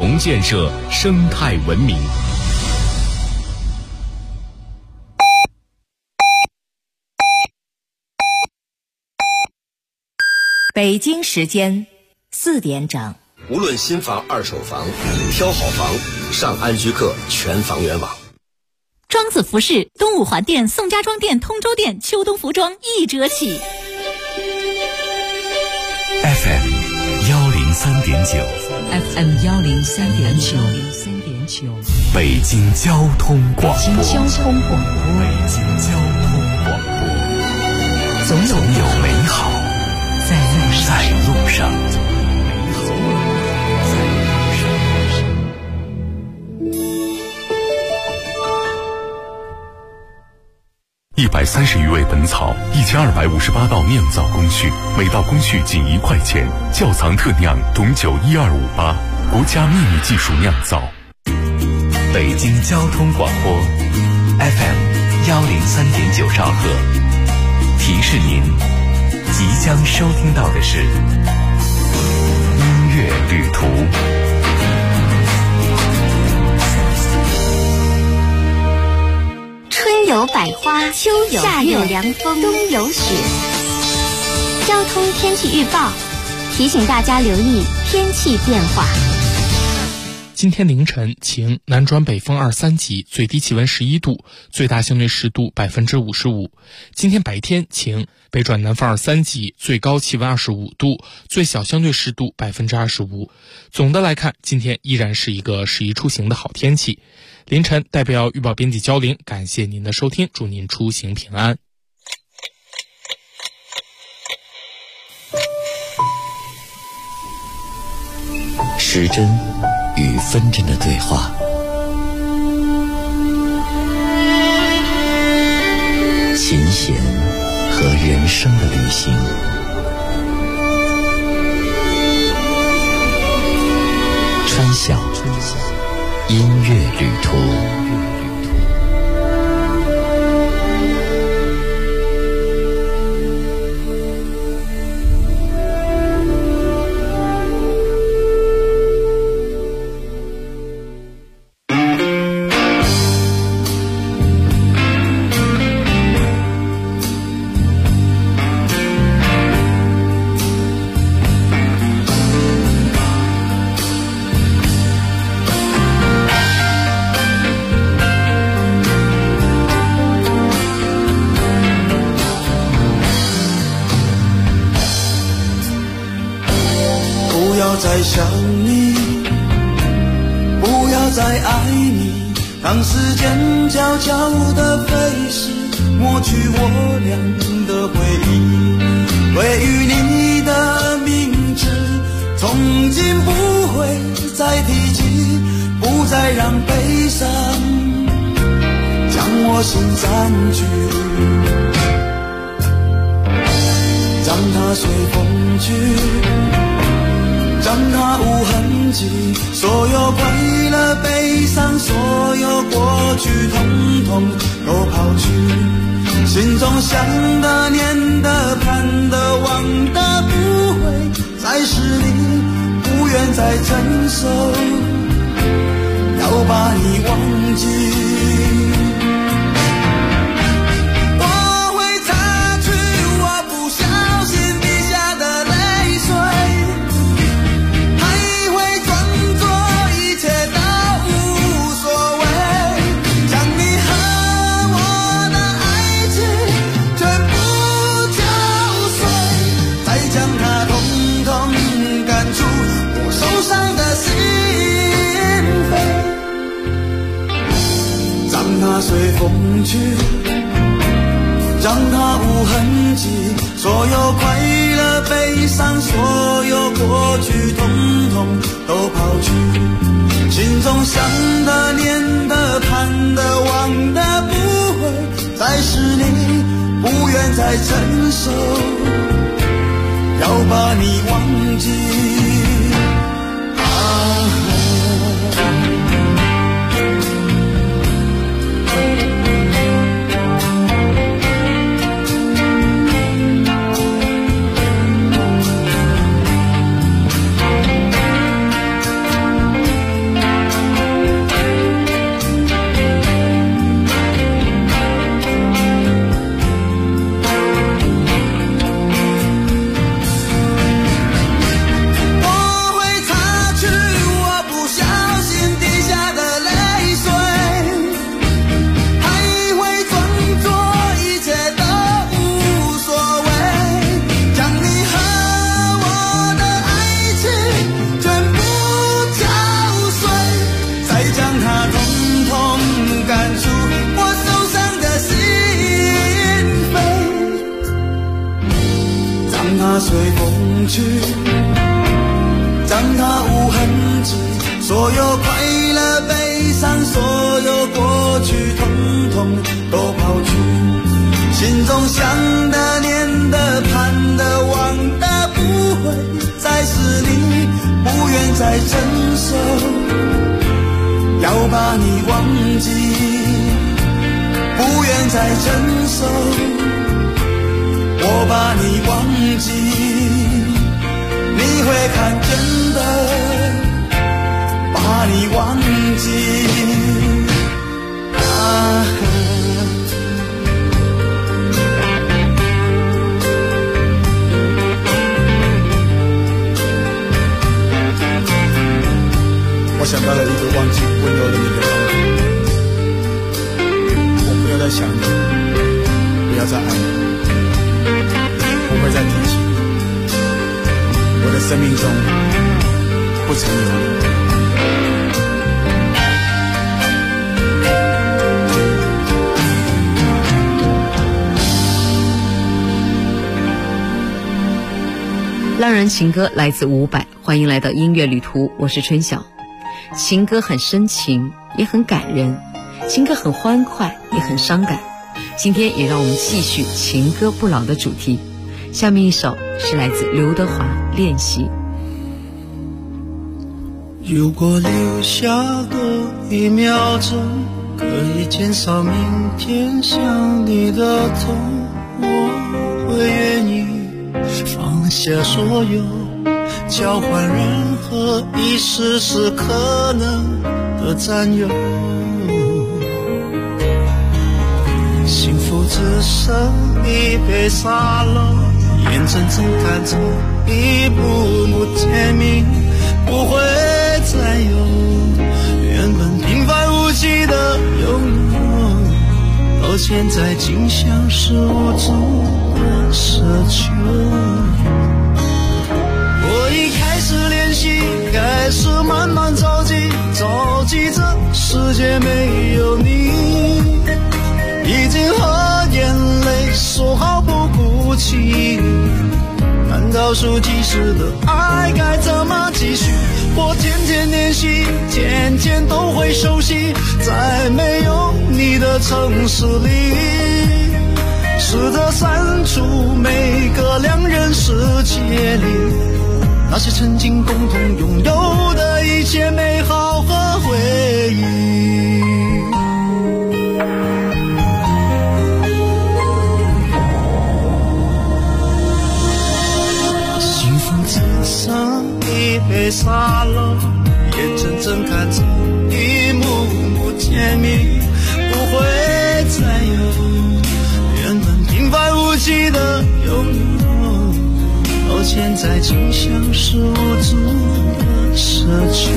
共建设生态文明。 北京时间4点整。 无论新房、二手房，挑好房，上安居客全房源网。 庄子服饰、东五环店、宋家庄店、通州店秋冬服装1折起。 FM 103.9 FM 103.9 北京交通广播。 北京交通广播，总有美好在路上。 130余味本草，1258道酿造工序，每道工序仅1块钱。窖藏特酿董酒12588，国家秘密技术酿造。 北京交通广播 FM 103.9兆赫，提示您即将收听到的是音乐旅途。 春有百花，秋有夏有凉风，冬有雪。交通天气预报提醒大家留意天气变化。 今天凌晨晴，南转北风2、3级，最低气温11度，最大相对湿度55%。今天白天晴，北转南风2、3级，最高气温25度，最小相对湿度25%。总的来看，今天依然是一个适宜出行的好天气。凌晨代表预报编辑焦玲，感谢您的收听，祝您出行平安。 时针与分针的对话，琴弦和人生的旅行，穿晓音乐旅途。 再想你，不要再爱你，让时间悄悄地飞逝，抹去我俩的回忆。对于你的名字，从今不会再提起，不再让悲伤将我心占据，让它随风去，让它无痕迹，所有快乐悲伤，所有过去统统都抛去，心中想的念的盼的望的不会再是你，不愿再承受，要把你忘记。随风去，让它无痕迹，所有快乐悲伤，所有过去统统都抛去，心中想的念的盼的望的不会再是你，不愿再承受，要把你忘记。 去，让它无痕迹，所有快乐悲伤，所有过去统统都抛去，心中想的念的盼的望的不会再是你，不愿再承受，要把你忘记，不愿再承受，我把你忘记，你会看真的把你忘记啊。我想到了一个忘记温柔的那个方法，我不要再想你，不要再爱你，不会再提起你，我的生命中不曾有你。 浪人情歌来自伍佰，欢迎来到音乐旅途，我是春晓。情歌很深情，也很感人，情歌很欢快，也很伤感。今天也让我们继续情歌不老的主题。下面一首是来自刘德华《练习》。 如果留下个1秒钟，可以减少明天想你的痛，我会愿意放下所有，交换任何一丝丝可能的占有，幸福只剩一杯沙漏，眼睁睁看着一幕幕甜蜜不会再有，原本平凡无奇的拥有，到现在竟像是无助的奢求。我已开始练习，开始慢慢着急，着急这世界没有你，已经和眼泪说好不哭泣，看倒数计时的爱该怎么继续，我天天练习，天天都会熟悉，在没有你的城市里，试着删除每个两人世界里那些曾经共同拥有的一切美好和回忆。幸福只剩一杯沙漏，眼睁睁看着一幕幕甜蜜不会再有，原本平凡无奇的拥有，到现在竟像是无助的奢求。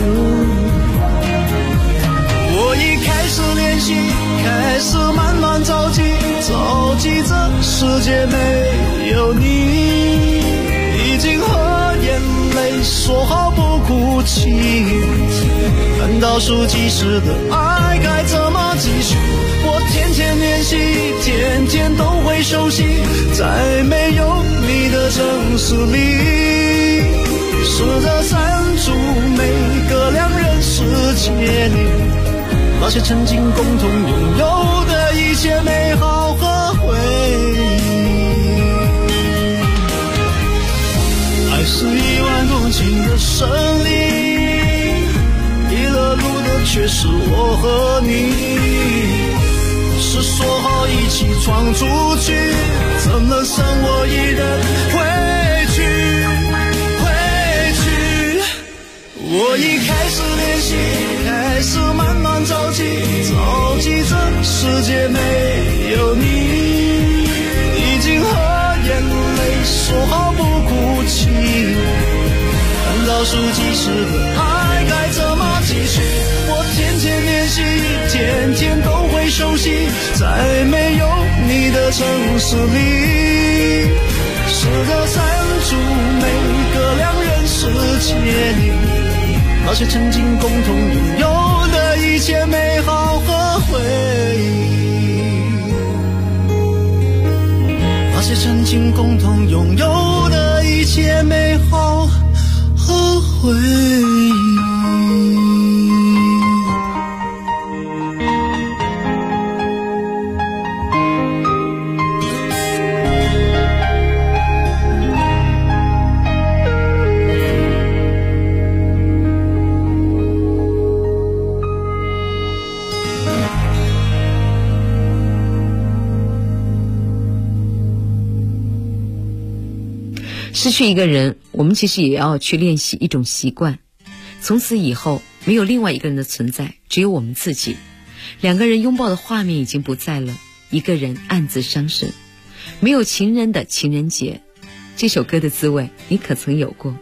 我已开始练习，开始慢慢着急，着急这世界没有你，已经和眼泪说好不哭泣，看倒数计时的爱该怎么继续，我天天练习，天天都会熟悉，在没有你的城市里，试着删除每个两人世界里那些曾经共同拥有的一切美好和回忆。爱是一万公顷的森林，迷了路的却是我和你，是说好一起闯出去，怎能剩我一人回去。我已开始练习，开始慢慢着急，着急这世界没有你，已经和眼泪说好不哭泣，看倒数计时的爱该怎么继续，我天天练习，天天都会熟悉，在没有你的城市里，试着删除每个两人世界里那些曾经共同拥有的一切美好和回忆，那些曾经共同拥有的一切美好回忆。 失去一个人，我们其实也要去练习一种习惯。从此以后，没有另外一个人的存在，只有我们自己。两个人拥抱的画面已经不在了，一个人暗自伤神。没有情人的情人节，这首歌的滋味，你可曾有过？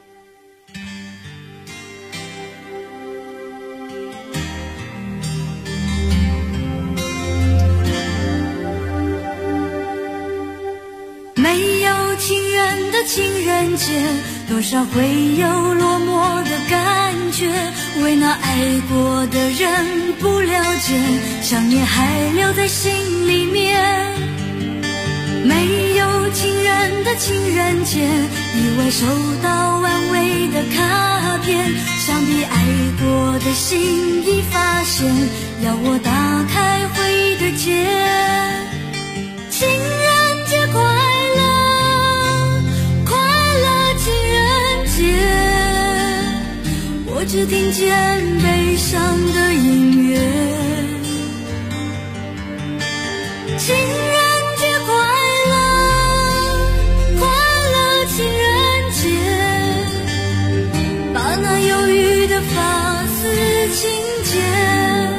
没有情人的情人节，多少会有落寞的感觉，为那爱过的人不了解，想念还留在心里面。没有情人的情人节，意外收到完美的卡片，想必爱过的心已发现，要我打开回忆的结。情人节快乐，快乐情人节，我只听见悲伤的音乐。情人节快乐，快乐情人节，把那忧郁的发丝轻剪。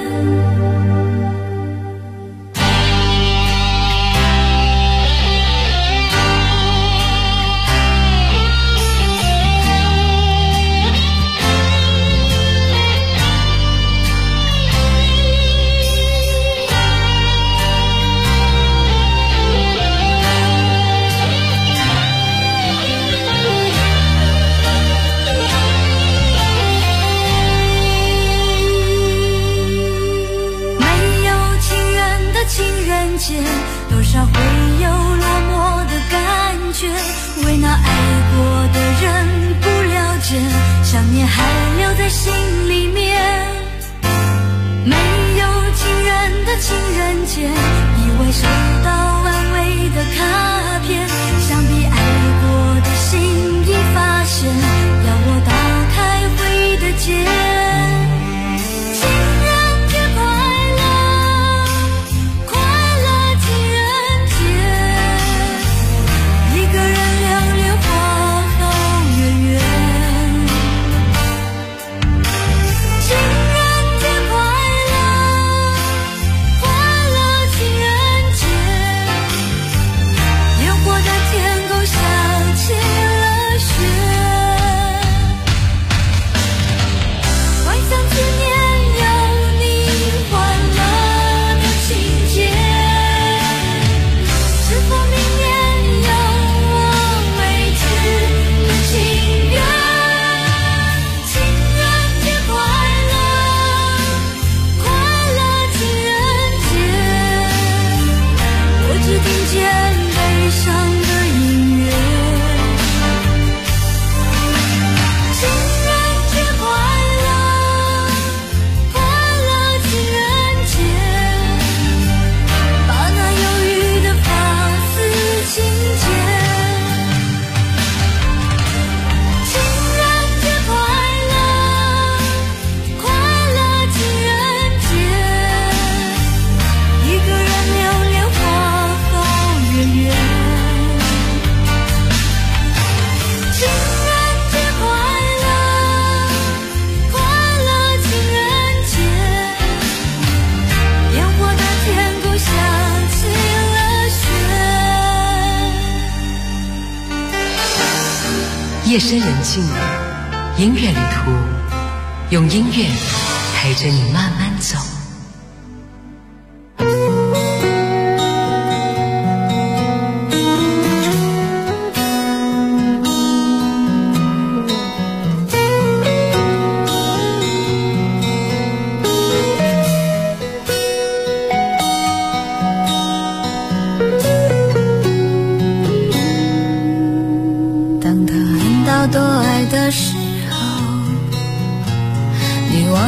多少会有落寞的感觉，为那爱过的人不了解，想念还留在心里面。没有情人的情人节，意外收到完美的卡片，想必爱过的心已发现，要我打开回忆的结。 夜深人静，音乐旅途，用音乐陪着你慢慢走。 多爱的时候，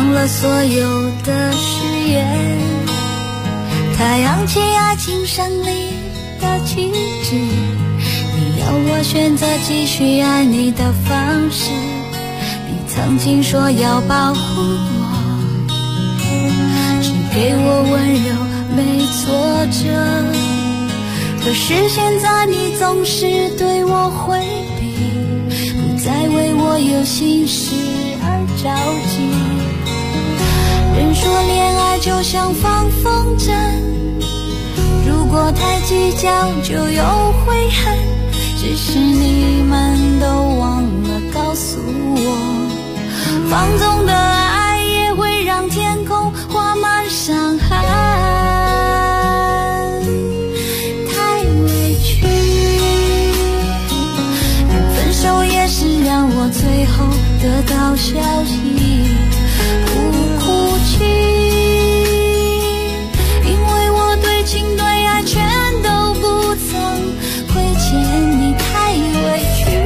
忘了所有的誓言。太阳起爱情胜利的旗帜，你要我选择继续爱你的方式。你曾经说要保护我，只给我温柔没挫折，可是现在你总是对我回避，不再为我有心事而着急。人说恋爱就像放风筝，如果太计较就有悔恨，只是你们都忘了告诉我，放纵的爱也会让天空画满伤痕。太委屈，分手也是让我最后得到消息，不哭泣，因为我对情对爱全都不曾亏欠你，太委屈。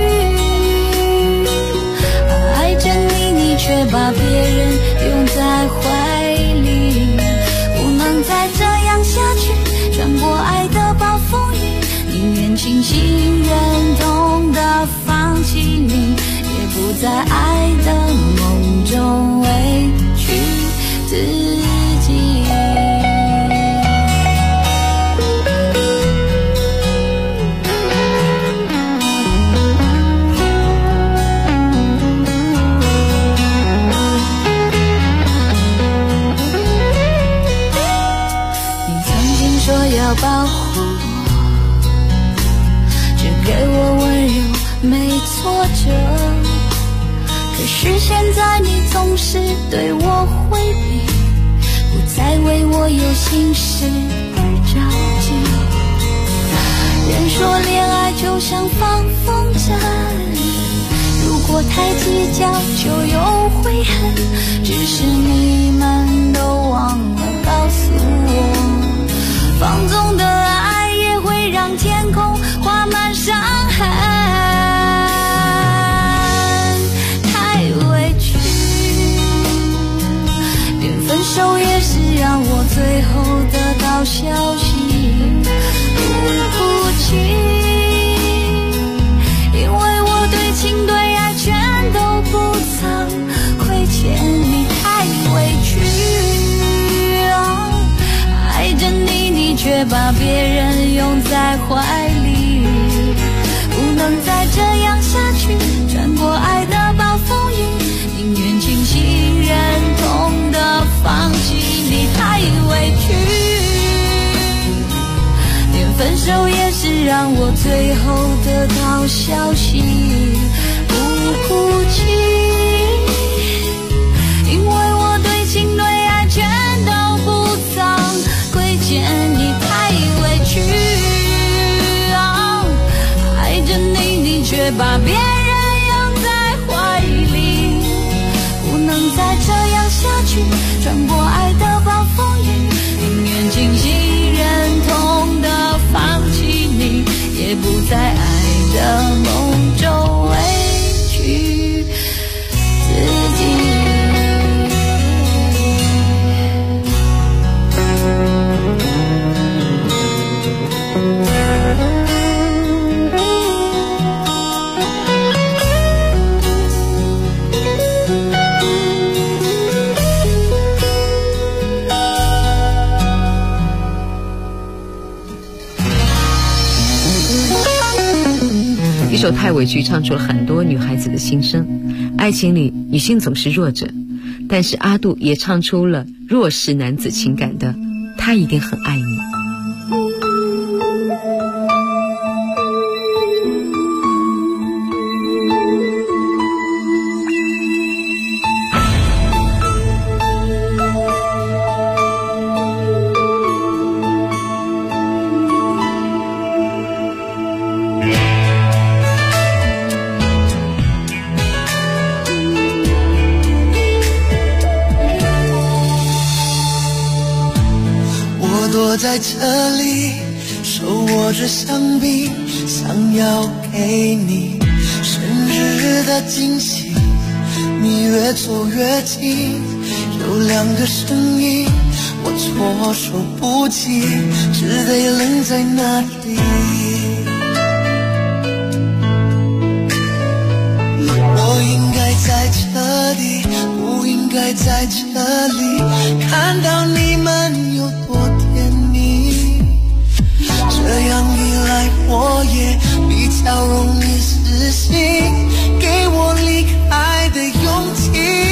爱着你，你却把别人拥在怀里，不能再这样下去，穿过爱的暴风雨，宁愿清醒忍痛的放弃你，也不在爱的梦中委屈自己。你曾经说要保护我，只给我温柔没挫折，可是现在你总是对我回避，不再为我有心事而着急。人说恋爱就像放风筝，如果太计较就有悔恨，只是你们都忘了告诉我，放纵的爱也会让天空画满伤痕。太委屈，连分手也是让我最后得到消息，不哭泣，因为我对情对爱全都不曾亏欠你，太委屈。爱着你，你却把别人拥在怀里，不能再这样下去，穿过爱的暴风雨，宁愿清醒忍痛的放弃你，太委屈。连分手也是让我最后得到消息，不哭泣，因为我对情对爱全都不曾亏欠你，太委屈。爱着你，你却把别人拥在怀里，不能再这样下去，穿过爱的暴风雨，宁愿清醒忍痛的放弃你，也不在爱的梦中委屈自己。 一首《太委屈》唱出了很多女孩子的心声。爱情里女性总是弱者，但是阿杜也唱出了弱势男子情感的他一定很爱你。 躲在这里，手握着香槟，想要给你生日的惊喜。你越走越近， 样的声音，我措手不及，只得愣在那里。我应该在这里，不应该在这里，看到你们有多甜蜜。这样一来，我也比较容易死心，给我离开的勇气。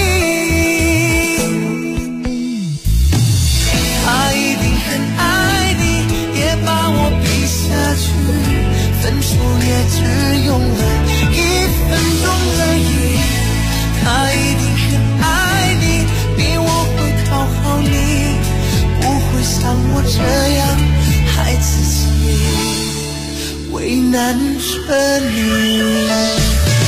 他一定很爱你，也把我逼下去，分手也只用了1分钟而已。他一定很爱你，比我会讨好你，不会像我这样害自己，为难着你。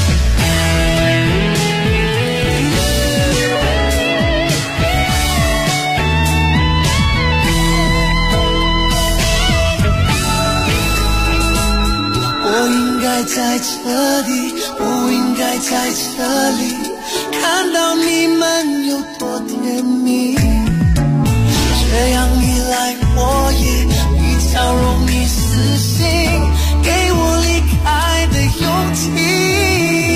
我应该在这里，不应该在这里，看到你们有多甜蜜。这样一来，我也比较容易死心，给我离开的勇气。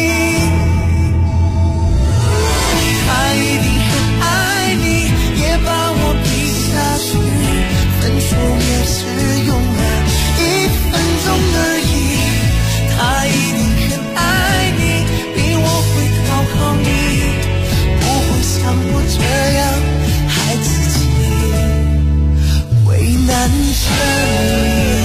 他一定很爱你，也把我逼下去，分手也只用了1分钟而已。他一定很爱你，比我会讨好你，不会像我这样害自己，为难着你。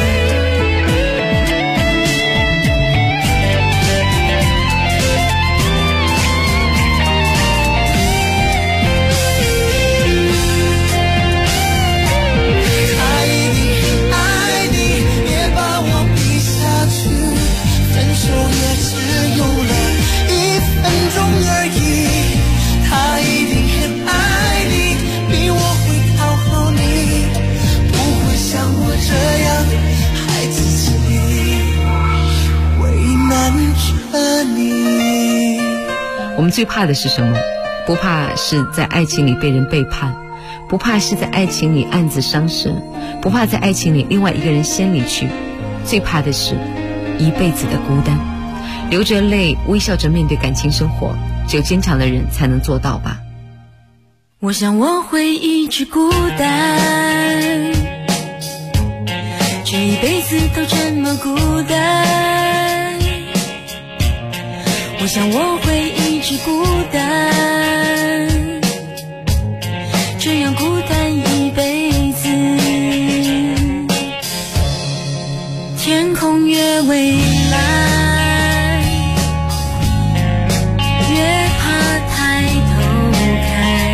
我们最怕的是什么？不怕是在爱情里被人背叛，不怕是在爱情里暗自伤神，不怕在爱情里另外一个人先离去，最怕的是一辈子的孤单。流着泪微笑着面对感情生活，只有坚强的人才能做到吧。 我想我会一直孤单，这一辈子都这么孤单。我想我会一直孤单，这样孤单一辈子。天空越蔚蓝，越怕抬头看，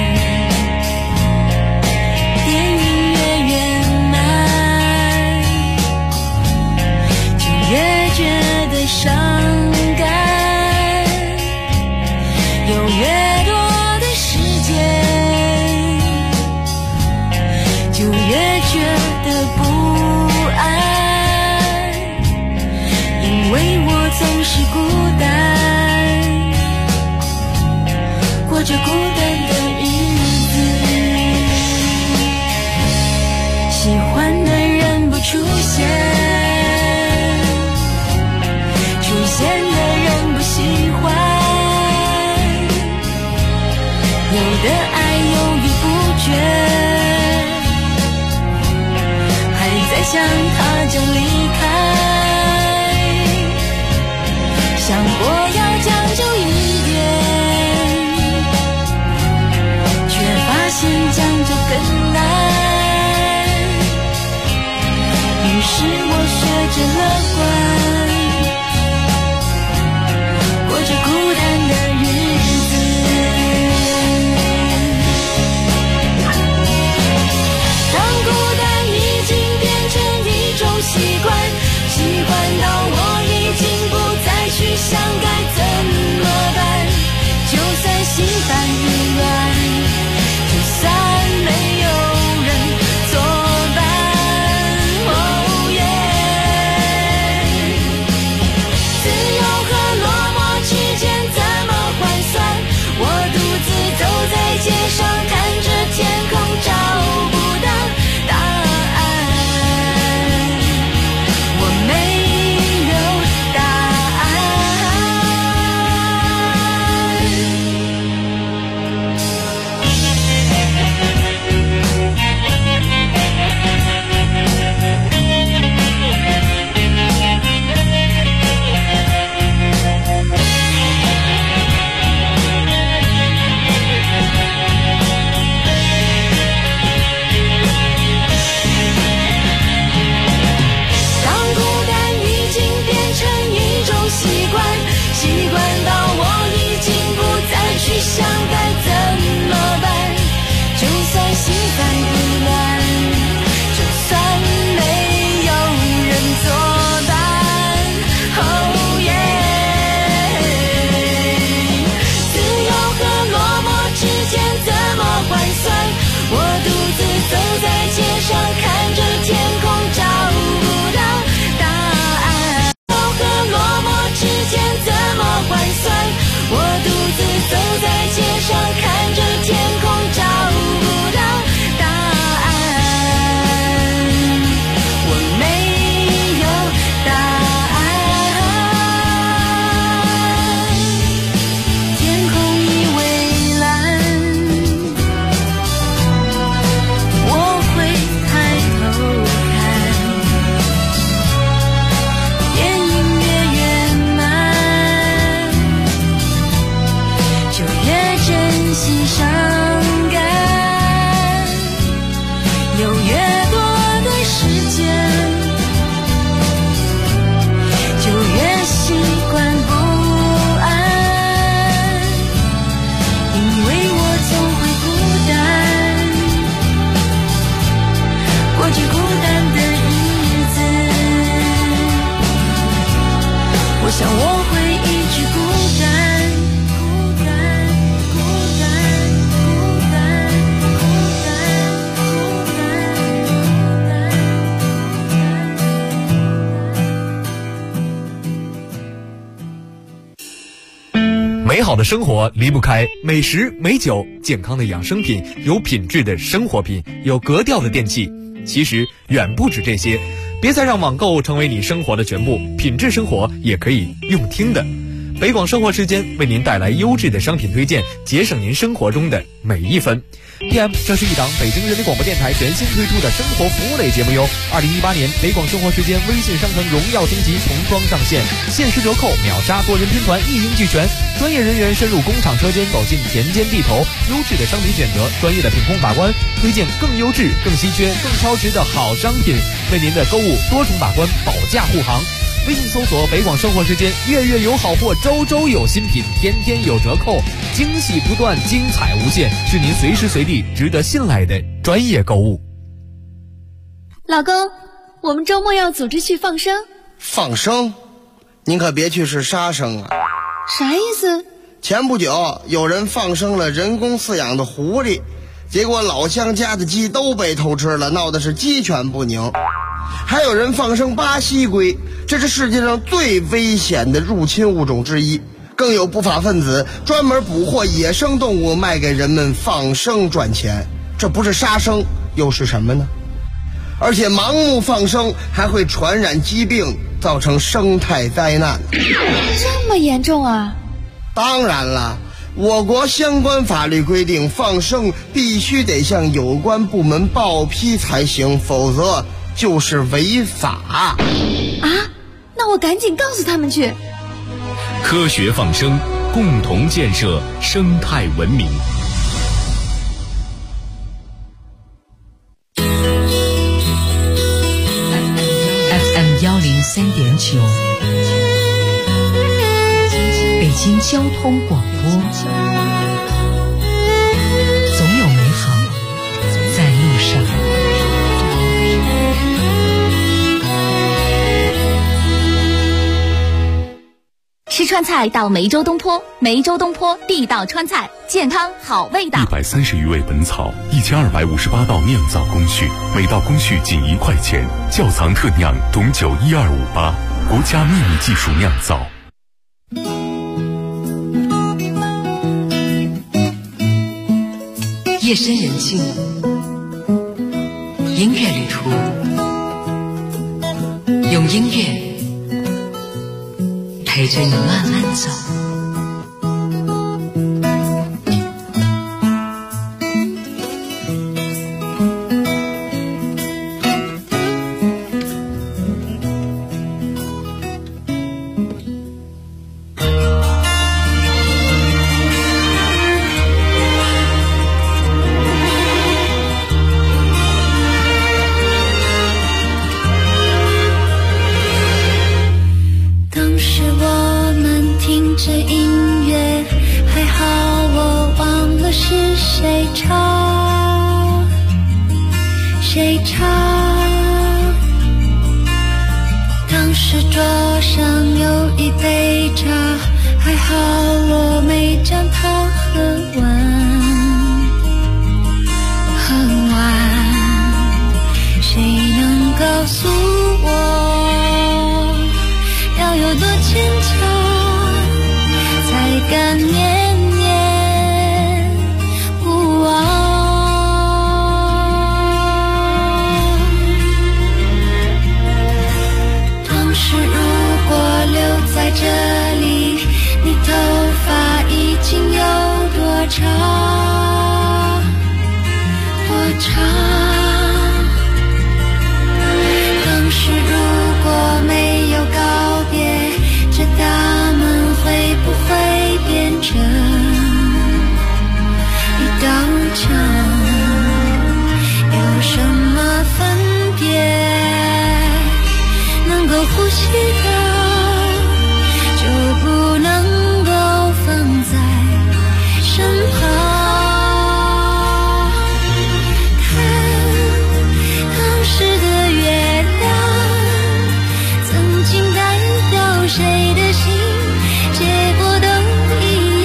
电影越圆满，就越觉得伤感。有越多的时间，就越觉得不安，因为我总是孤单，过着孤单的日子。喜欢的人不出现，出现的人不喜欢，有的爱犹豫不决，还在想他将离开，想过要将就一点，却发现将就更难。于是我学着乐观，过着孤单的日子。当孤单已经变成一种习惯， 上看着天空，找不到答案。都和落寞之间怎么换算？我独自走在街上，看着天空，找不到答案。我没有答案。天空已蔚蓝，我会抬头看，电影越圆满，就越珍惜伤感，有越多的时间，就越习惯不安，因为我总会孤单，过着孤单的日子，我想我会一直孤单。 美好的生活离不开美食、美酒、健康的养生品、有品质的生活品、有格调的电器。其实远不止这些，别再让网购成为你生活的全部，品质生活也可以用听的。北广生活时间为您带来优质的商品推荐，节省您生活中的每一分。PM， 这是一档北京人民广播电台全新推出的生活服务类节目哟。2018年北广生活时间微信商城荣耀升级重装上线，限时折扣、秒杀、多人拼团一应俱全，专业人员深入工厂车间，走进田间地头，优质的商品选择，专业的品控把关，推荐更优质、更稀缺、更超值的好商品，为您的购物多重把关，保价护航。微信搜索北广生活时间，月月有好货，周周有新品，天天有折扣，惊喜不断，精彩无限，是您随时随地值得信赖的专业购物。 老公，我们周末要组织去放生。 放生？您可别去是杀生啊！ 啥意思？ 前不久有人放生了人工饲养的狐狸，结果老乡家的鸡都被偷吃了，闹得是鸡犬不宁。还有人放生巴西龟，这是世界上最危险的入侵物种之一。更有不法分子专门捕获野生动物卖给人们放生赚钱，这不是杀生又是什么呢？而且盲目放生还会传染疾病，造成生态灾难。 这么严重啊？ 当然了，我国相关法律规定，放生必须得向有关部门报批才行，否则就是违法啊！ 那我赶紧告诉他们去。 科学放生，共同建设生态文明。 FM 103.9，北京交通广播，总有美好在路上。 吃川菜到梅州东坡，梅州东坡地道川菜，健康好味道。 130余味本草，1258道酿造工序，每道工序仅1块钱，窖藏特酿董酒12588，国家秘密技术酿造。 夜深人静，音乐旅途，用音乐陪着你慢慢走。 讲，有什么分别？能够呼吸的就不能够放在身旁。看当时的月亮曾经代表谁的心，结果都一样。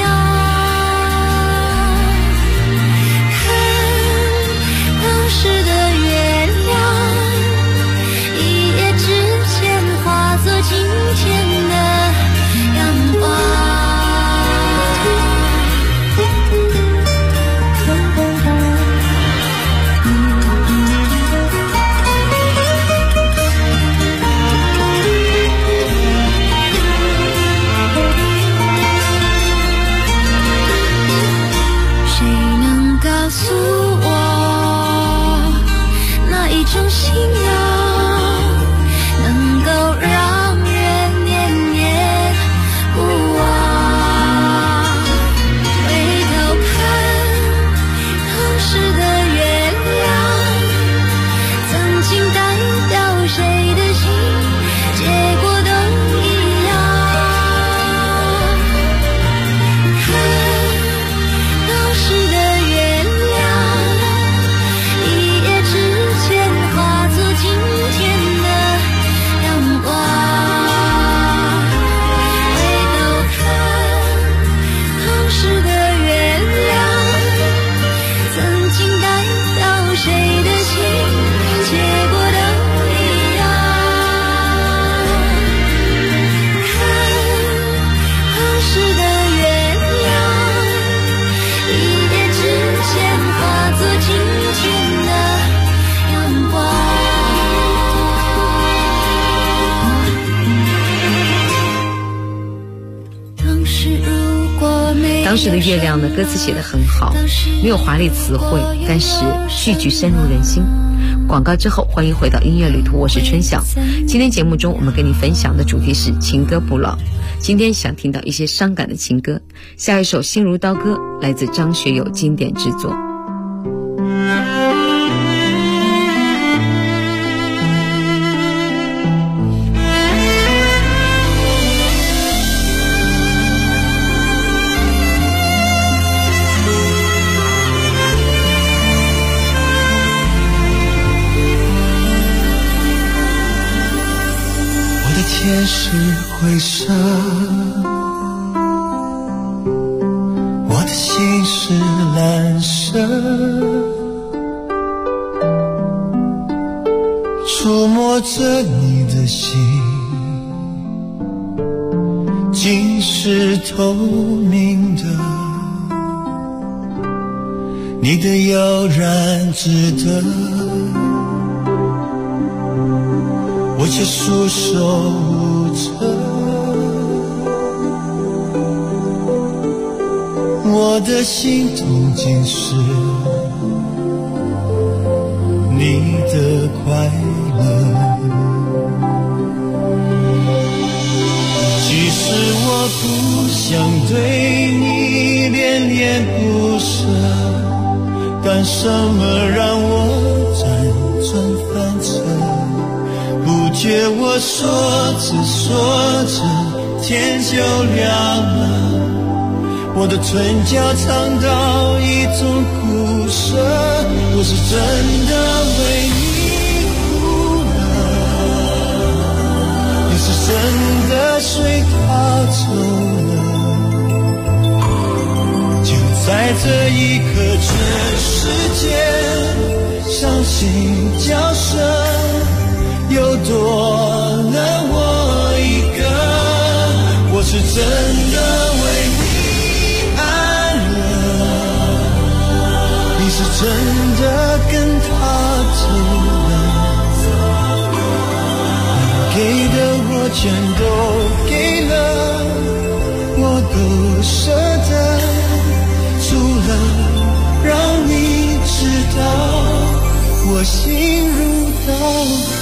看当时的月亮一夜之间化作今天的阳光。谁能告诉我哪一种信仰能够让人念念不忘？回头看当时的月亮曾经代表谁的心，结果都一样。看当时的月亮一夜之间化作今天的阳光。回头看当时的月亮曾经代表谁的心，结果都一样。看当时的月亮一夜之间化作今天的阳光。 当时的月亮呢，歌词写得很好，没有华丽词汇，但是句句深入人心。广告之后，欢迎回到音乐旅途，我是春晓。今天节目中我们跟你分享的主题是情歌不老。今天想听到一些伤感的情歌，下一首《心如刀割》来自张学友经典之作。 天是灰色，我的心是蓝色，触摸着你的心，竟是透明的，你的悠然值得，我却束手无策，我的心痛竟是你的快乐。其实我不想对你恋恋不舍，干什么让我辗转反侧？不觉我说着说着天就亮了，我的唇角尝到一种苦涩，我是真的为你哭了，你是真的睡逃走了，就在这一刻全世界伤心叫声又多了我一个，我是真的为你安乐，你是真的跟他走了，给的我全都给了，我都舍得，除了让你知道我心如刀割。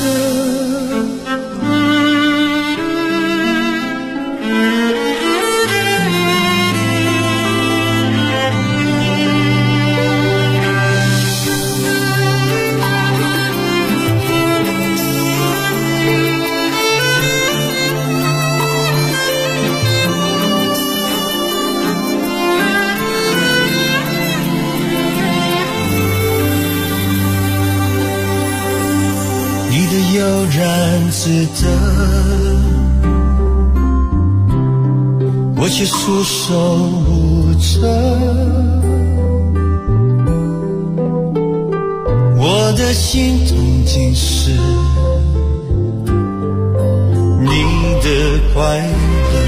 悠然自得，我却束手无策。我的心动竟是你的快乐，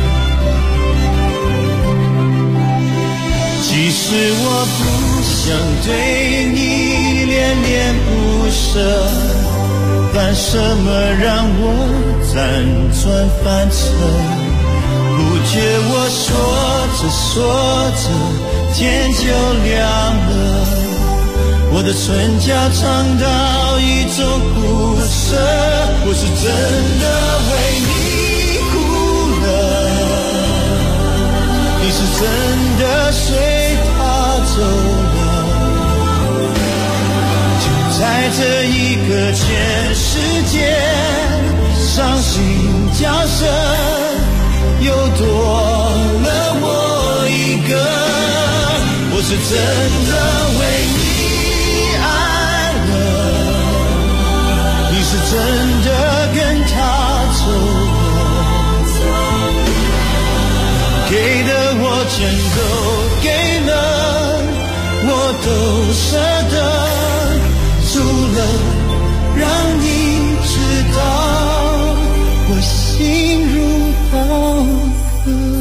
其实我不想对你恋恋不舍，但什么让我辗转反侧？不觉我说着说着天就亮了，我的唇角尝到一种苦涩，我是真的为你哭了，你是真的随他走了，就在这一个全世界伤心角色，又多了我一个，我是真的为你爱了，你是真的跟他走了，给的我全都给了，我都舍得，除了让你知道我心如刀割。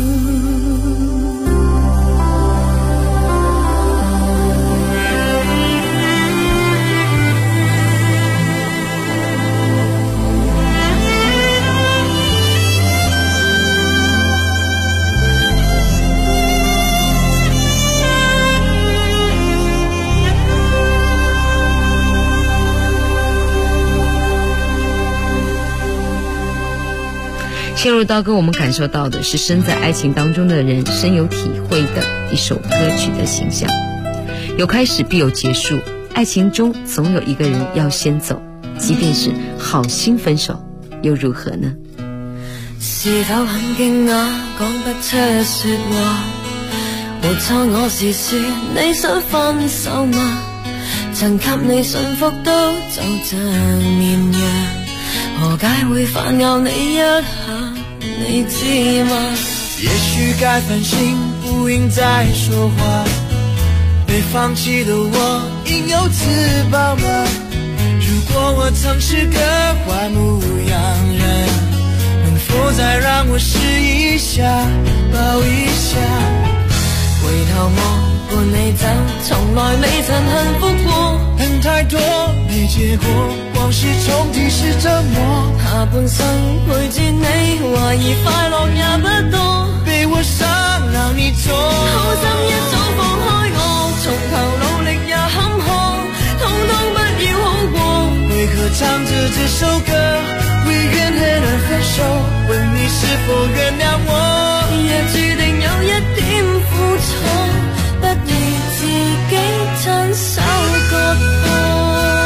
陷入刀割，我们感受到的是身在爱情当中的人深有体会的一首歌曲的形象。有开始必有结束，爱情中总有一个人要先走，即便是好心分手又如何呢？ 是否很驚訝講不出說話，沒錯我是說你想分手嗎？曾給你信服都就像綿羊，何解會反咬你一下，你知嗎？ 也許該反省，不應再說話，被放棄的我應有自保嗎？如果我曾是個壞牧羊人，能否再讓我試一下，抱一下？ 回頭望伴你走，從來未曾幸福過， 恨太多沒結果，往事重提是折磨， 下半生陪住你，懷疑快樂也不多， 被我傷讓你走， 好心一早放開我，從頭努力也坎坷，通通不要好過， 為何唱着這首歌為怨恨而分手，問你是否原諒我， 也注定有一點苦楚，不如自己親手割破。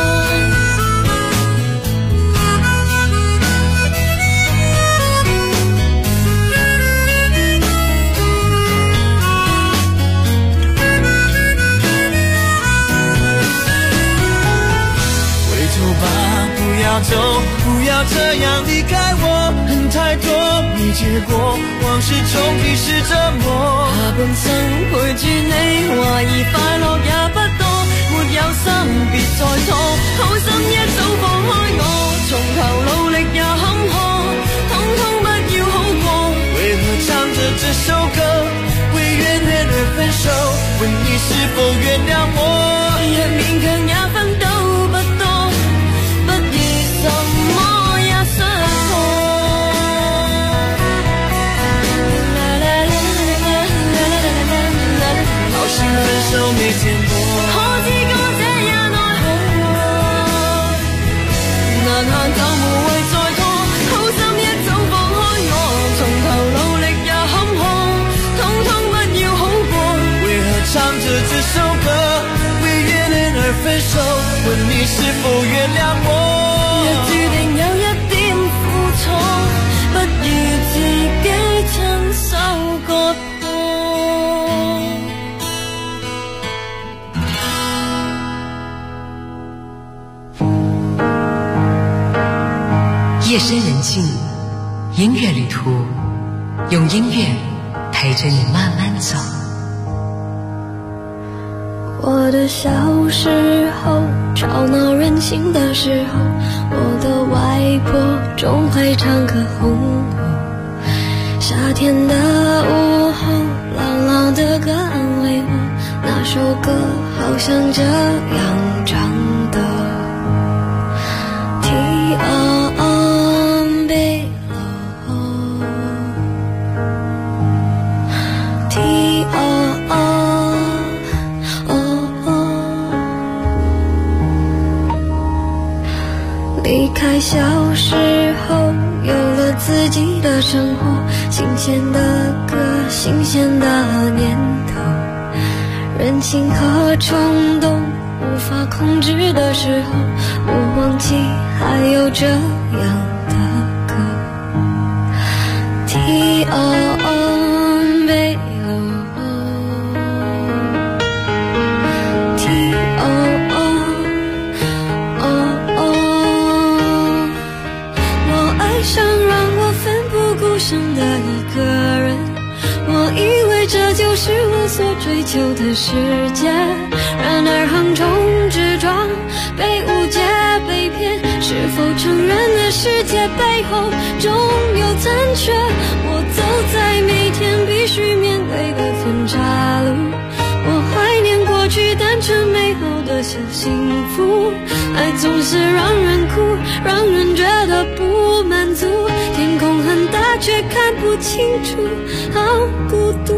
回頭吧，不要走，不要這樣離開我，恨太多沒結果，往事重提是折磨， 下半生陪住你，懷疑快樂也不多，沒有心別再拖，好心一早放開我，從頭努力也坎坷，通通不要好過， 為何唱着這首歌為怨恨而分手，問你是否原諒我， 若勉強也分到不多，不如什麼也相錯。 好心分手沒見過， 可知歌者也奈何，難行就無謂再拖，好心一早放開我，從頭努力也坎坷，通通不要好過， 為何唱着這首歌為怨恨而分手，問你是否原諒我， 若注定有一點苦楚，不如自己親手割破。 夜深人静，音乐旅途，用音乐陪着你慢慢走。 我的小时候，吵闹任性的时候，我的外婆总会唱歌哄我。夏天的午后，朗朗的歌安慰我，那首歌好像这样唱的。离开小时候，有了自己的生活，新鲜的歌，新鲜的念头，任性和冲动无法控制的时候，我忘记还有这样的歌。我爱上让我奋不顾身的一个人，我以为这就是我所追求的世界，然而横冲直撞，被误解被骗，是否承认了世界背后总有残缺？我走在每天必须面对的分岔路，我怀念过去单纯美好的小幸福，爱总是让人哭，让人觉得不满足，天空很大却看不清楚，好孤独。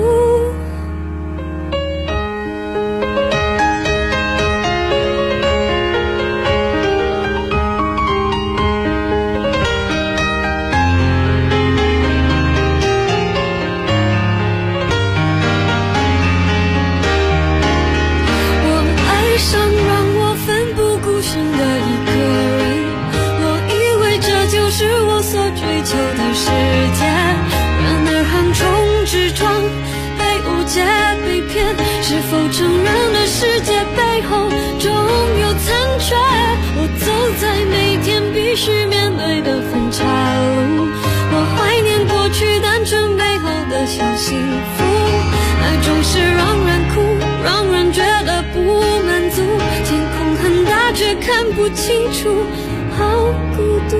是否承认了世界背后总有残缺？我走在每天必须面对的分岔路，我怀念过去单纯美好的小幸福，爱总是让人哭，让人觉得不满足，天空很大却看不清楚，好孤独。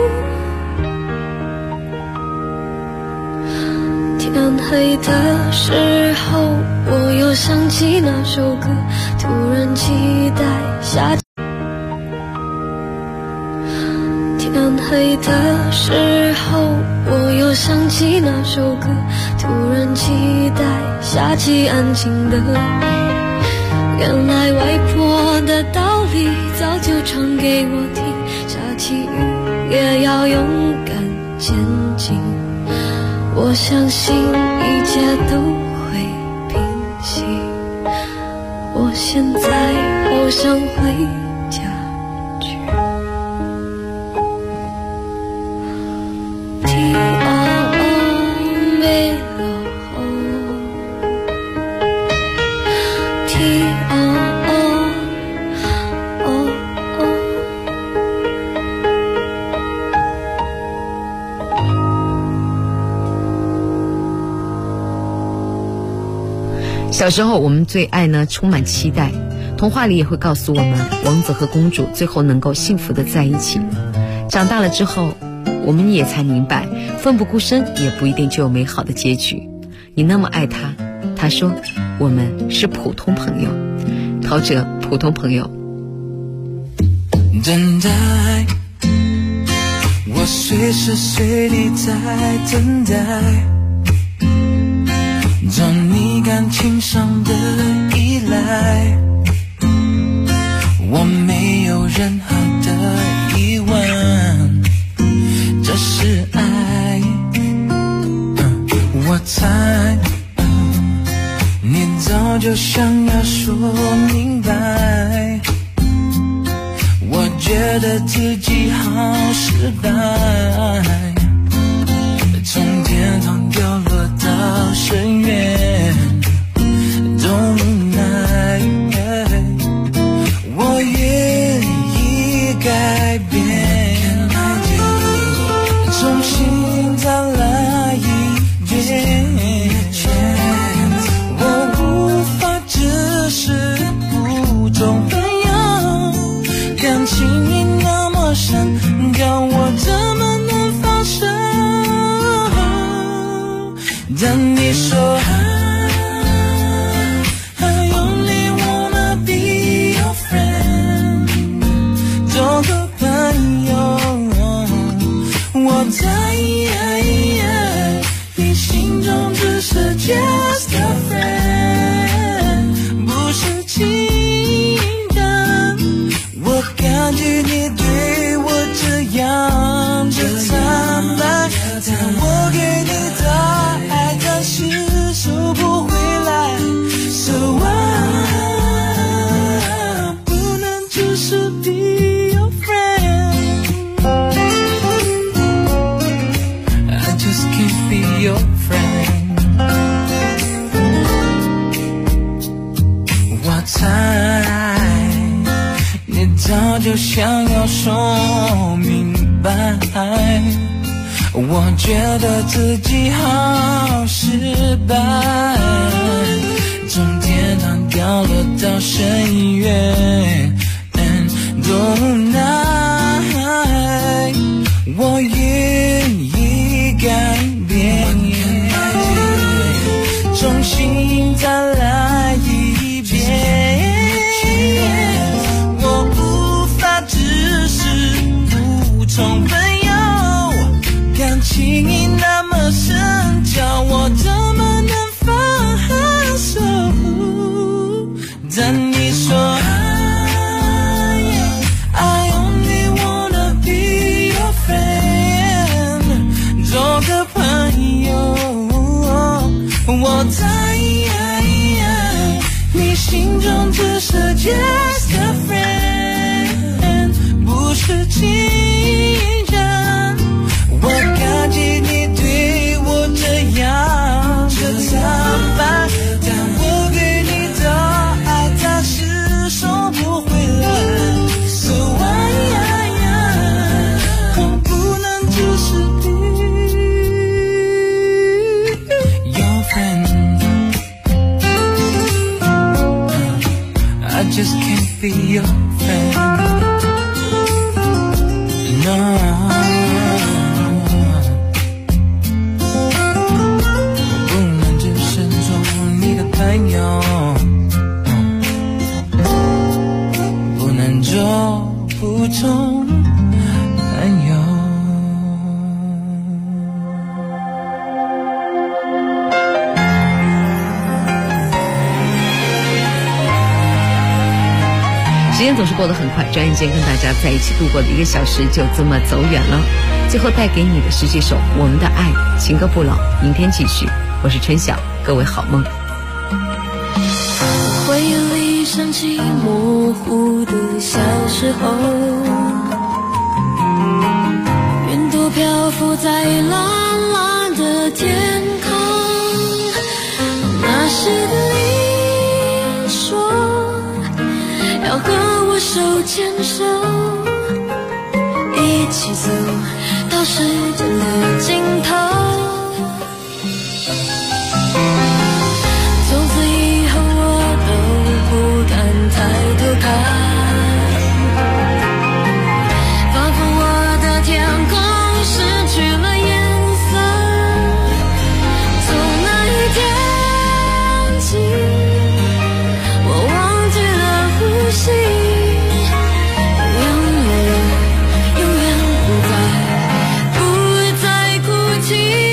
天黑的时候，我又想起那首歌，突然期待夏天。天黑的时候，我又想起那首歌，突然期待下起安静的雨。原来外婆的道理早就唱给我听，下起雨也要勇敢前进。我相信一切都会平息，我现在好想回家去。 小时候我们最爱呢充满期待，童话里也会告诉我们王子和公主最后能够幸福的在一起。长大了之后我们也才明白，奋不顾身也不一定就有美好的结局。你那么爱他，他说我们是普通朋友。陶喆，普通朋友。 等待，我随时随地在等待，做你感情上的依赖，我没有任何的疑问，这是爱。我猜你早就想要说明白，我觉得自己好失败，从天堂掉落到深渊都无奈，我愿意改变。 感情已那么深，叫我怎么能放手？但你说I only wanna be your friend， 做个朋友，我在你心中只是 just a friend， 不是情人。我感觉你对我这样的坦白，但我给你的爱暂时收不回来， So I 不能只是 be your friend， I just can't be your friend。 我猜你早就想要说明白，我觉得自己好失败，从天堂掉落到深渊，多无奈，我愿意改变，重新再来一遍，我无法只是普通朋友，感情已那么深，叫我怎么能放手？但你说I only wanna be your friend， 做个朋友，我在你心中只是 just a friend， 不是情人。我感激你对我这样的坦白，但我给你的爱暂时收不回来， So I 我不能只是 be your friend， I just can't be your friend， no。朋友，不能做普通朋友。 时间总是过得很快，转眼间跟大家在一起度过的1个小时就这么走远了。最后带给你的是这首《我们的爱》，情歌不老，明天继续。我是春晓，各位好梦。 回忆里升起模糊的小时候，云朵漂浮在蓝蓝的天空。那时的你说要和我手牵手，一起走到时间的尽头。抬头看，仿佛我的天空失去了颜色。从那一天起，我忘记了呼吸，永远不再哭泣。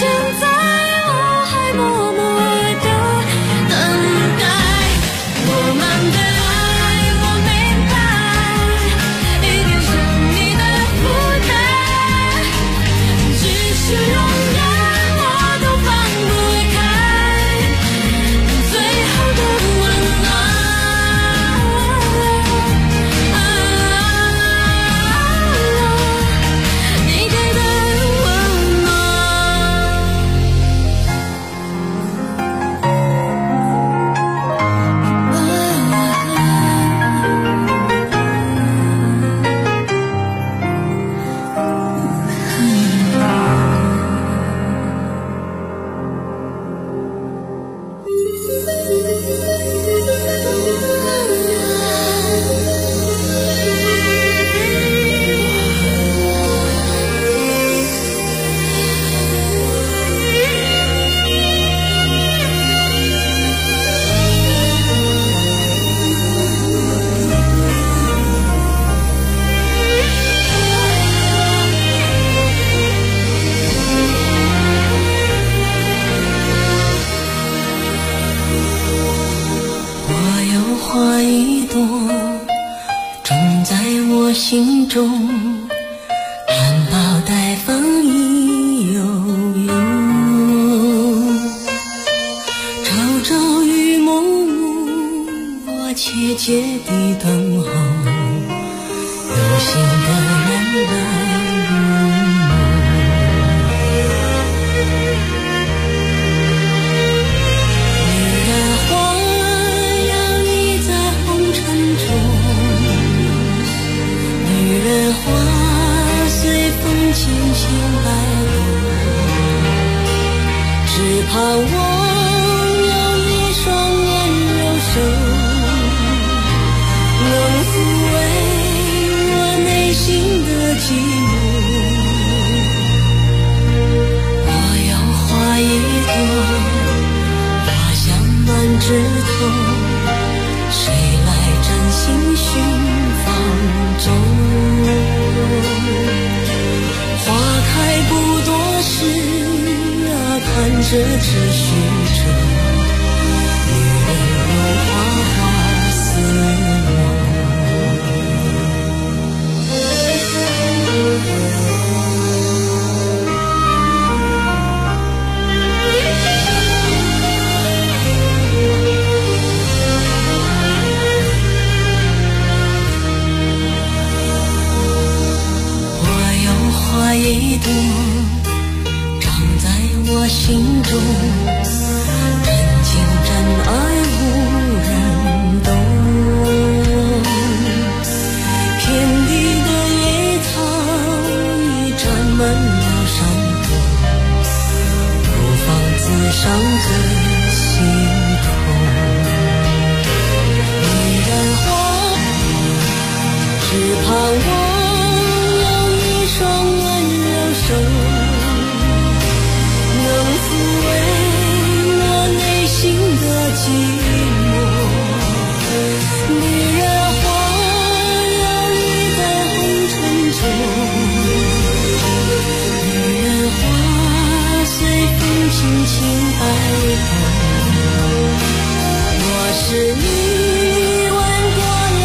现在我还默默的等待我们的爱，我明白一定是你的负担，即使永远我都放不开最后的温暖。 花一朵，种在我心中，含苞待放意悠悠。朝朝与暮暮，我切切地等候，有心的人来入梦。女人花摇曳在红尘中，女人花随风轻轻摆动，只盼望有一双温柔手，能抚慰我内心的寂寞。我要花一朵，花香满枝头，谁来占星寻芳踪？花开不多时啊，看着只须着，女人有花花似梦。花一朵，长在我心中，真情真爱无人懂。遍地的野草已沾满了伤痛，不妨自伤最心痛。女人花，只盼我